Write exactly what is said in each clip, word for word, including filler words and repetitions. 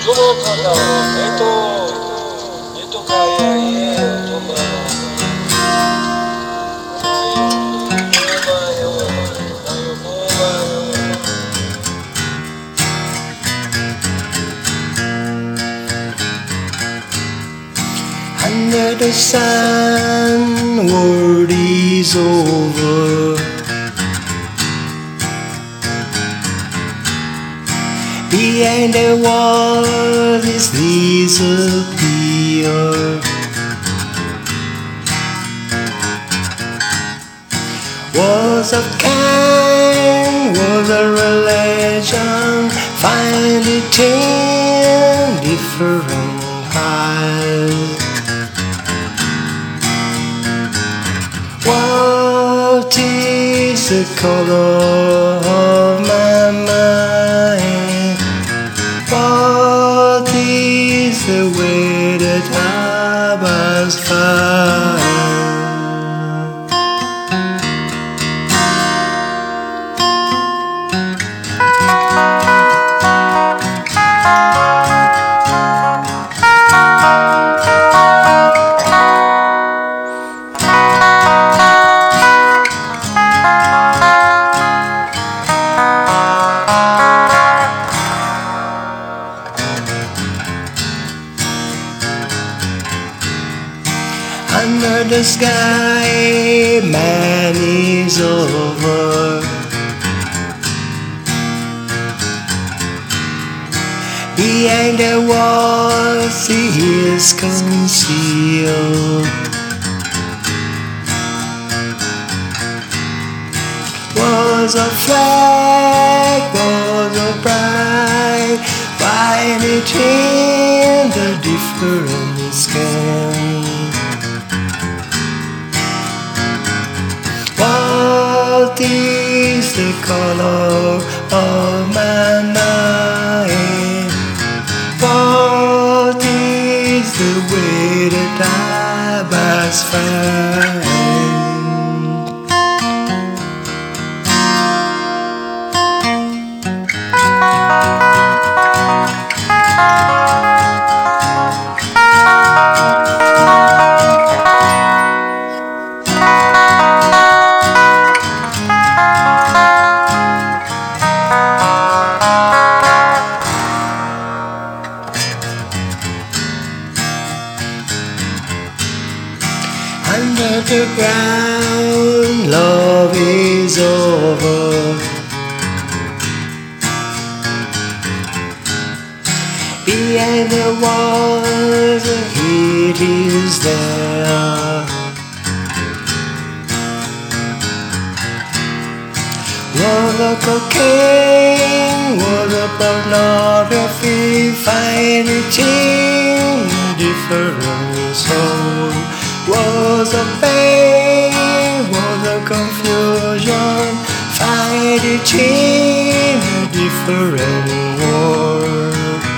Como cantava, então, então caia, tomando. Under the sun, world is over. Behind the wall is disappear. Was of kind, was a religion, find it in different eyes. What is the color of my mind? What is the way that I must find? Under the sky, man is over. Behind the walls, he is concealed. Was a flag, was a pride, find it in the different skin. What is the color of my mind? What is the way that I must find? Under the ground, love is over. Behind the walls, the heat is there. Was a cocaine, was a pornography, find it in different soul. Was a pain, was a confusion, find it in a different world.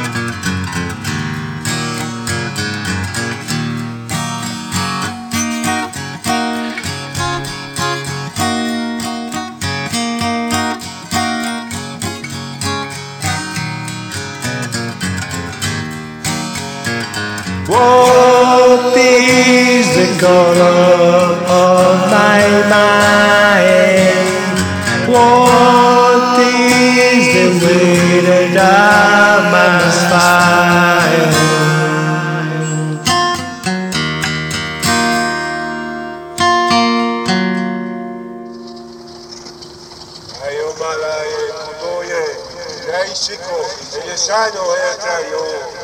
What is the color of my mind? What is the way that I must find? Ayo malay, kudoye, dai shiko, ele shano e trayo.